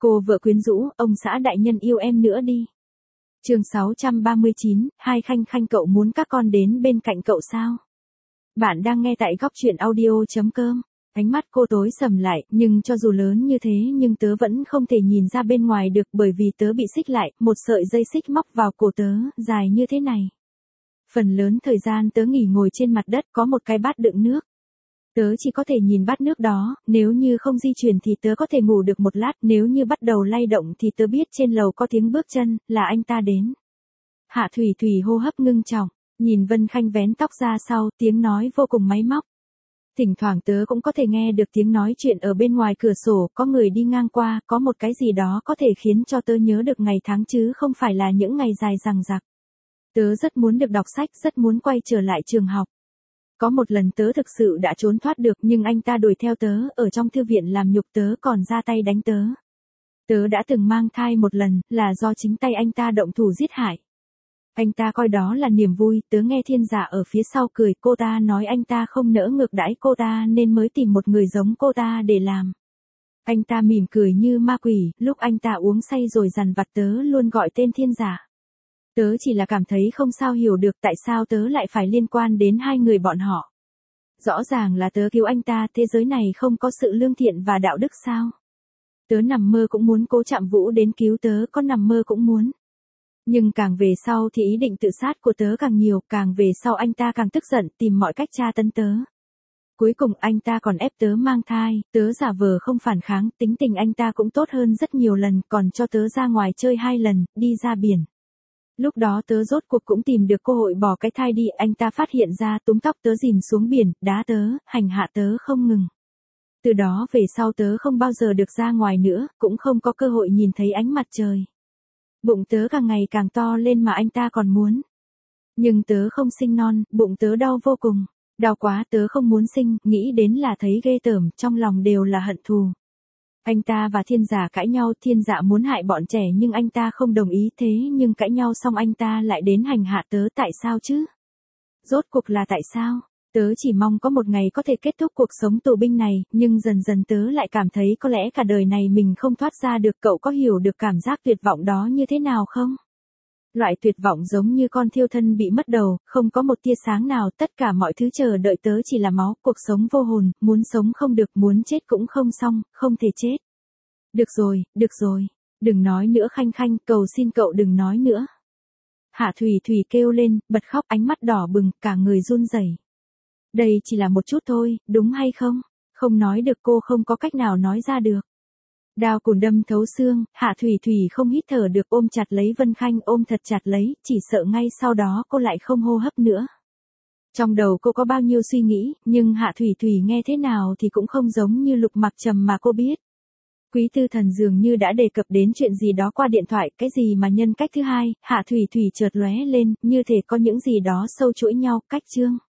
Cô vợ quyến rũ, ông xã đại nhân yêu em nữa đi. Chương 639, Hai Khanh Khanh cậu muốn các con đến bên cạnh cậu sao? Bạn đang nghe tại góc truyện audio.com. Ánh mắt cô tối sầm lại, nhưng cho dù lớn như thế nhưng tớ vẫn không thể nhìn ra bên ngoài được bởi vì tớ bị xích lại, một sợi dây xích móc vào cổ tớ, dài như thế này. Phần lớn thời gian tớ nghỉ ngồi trên mặt đất có một cái bát đựng nước. Tớ chỉ có thể nhìn bát nước đó, nếu như không di chuyển thì tớ có thể ngủ được một lát, nếu như bắt đầu lay động thì tớ biết trên lầu có tiếng bước chân, là anh ta đến. Hạ Thủy Thủy hô hấp ngưng trọng, nhìn Vân Khanh vén tóc ra sau, tiếng nói vô cùng máy móc. Thỉnh thoảng tớ cũng có thể nghe được tiếng nói chuyện ở bên ngoài cửa sổ, có người đi ngang qua, có một cái gì đó có thể khiến cho tớ nhớ được ngày tháng chứ không phải là những ngày dài dằng dặc. Tớ rất muốn được đọc sách, rất muốn quay trở lại trường học. Có một lần tớ thực sự đã trốn thoát được nhưng anh ta đuổi theo tớ, ở trong thư viện làm nhục tớ còn ra tay đánh tớ. Tớ đã từng mang thai một lần, là do chính tay anh ta động thủ giết hại. Anh ta coi đó là niềm vui, tớ nghe Thiên Dạ ở phía sau cười, cô ta nói anh ta không nỡ ngược đãi cô ta nên mới tìm một người giống cô ta để làm. Anh ta mỉm cười như ma quỷ, lúc anh ta uống say rồi dằn vặt tớ luôn gọi tên Thiên Dạ. Tớ chỉ là cảm thấy không sao hiểu được tại sao tớ lại phải liên quan đến hai người bọn họ. Rõ ràng là tớ cứu anh ta, thế giới này không có sự lương thiện và đạo đức sao? Tớ nằm mơ cũng muốn Cố Trạm Vũ đến cứu tớ, có nằm mơ cũng muốn. Nhưng càng về sau thì ý định tự sát của tớ càng nhiều, càng về sau anh ta càng tức giận tìm mọi cách tra tấn tớ. Cuối cùng anh ta còn ép tớ mang thai, tớ giả vờ không phản kháng, tính tình anh ta cũng tốt hơn rất nhiều lần, còn cho tớ ra ngoài chơi 2 lần, đi ra biển. Lúc đó tớ rốt cuộc cũng tìm được cơ hội bỏ cái thai đi, anh ta phát hiện ra túm tóc tớ dìm xuống biển, đá tớ, hành hạ tớ không ngừng. Từ đó về sau tớ không bao giờ được ra ngoài nữa, cũng không có cơ hội nhìn thấy ánh mặt trời. Bụng tớ càng ngày càng to lên mà anh ta còn muốn. Nhưng tớ không sinh non, bụng tớ đau vô cùng. Đau quá tớ không muốn sinh, nghĩ đến là thấy ghê tởm, trong lòng đều là hận thù. Anh ta và Thiên Dạ cãi nhau, Thiên Dạ muốn hại bọn trẻ nhưng anh ta không đồng ý, thế nhưng cãi nhau xong anh ta lại đến hành hạ tớ, tại sao chứ? Rốt cuộc là tại sao? Tớ chỉ mong có một ngày có thể kết thúc cuộc sống tù binh này, nhưng dần dần tớ lại cảm thấy có lẽ cả đời này mình không thoát ra được. Cậu có hiểu được cảm giác tuyệt vọng đó như thế nào không? Loại tuyệt vọng giống như con thiêu thân bị mất đầu, không có một tia sáng nào, tất cả mọi thứ chờ đợi tớ chỉ là máu, cuộc sống vô hồn, muốn sống không được, muốn chết cũng không xong, không thể chết. Được rồi, đừng nói nữa Khanh Khanh, cầu xin cậu đừng nói nữa. Hạ Thủy Thủy kêu lên, bật khóc, ánh mắt đỏ bừng, cả người run rẩy. Đây chỉ là một chút thôi, đúng hay không? Không nói được, cô không có cách nào nói ra được. Đao cùn đâm thấu xương, Hạ Thủy Thủy không hít thở được, ôm chặt lấy Vân Khanh, ôm thật chặt lấy, chỉ sợ ngay sau đó cô lại không hô hấp nữa. Trong đầu cô có bao nhiêu suy nghĩ, nhưng Hạ Thủy Thủy nghe thế nào thì cũng không giống như Lục Mặc Trầm mà cô biết. Quý Tư Thần dường như đã đề cập đến chuyện gì đó qua điện thoại, cái gì mà nhân cách thứ hai, Hạ Thủy Thủy chợt lóe lên, như thể có những gì đó sâu chuỗi nhau, cách chương.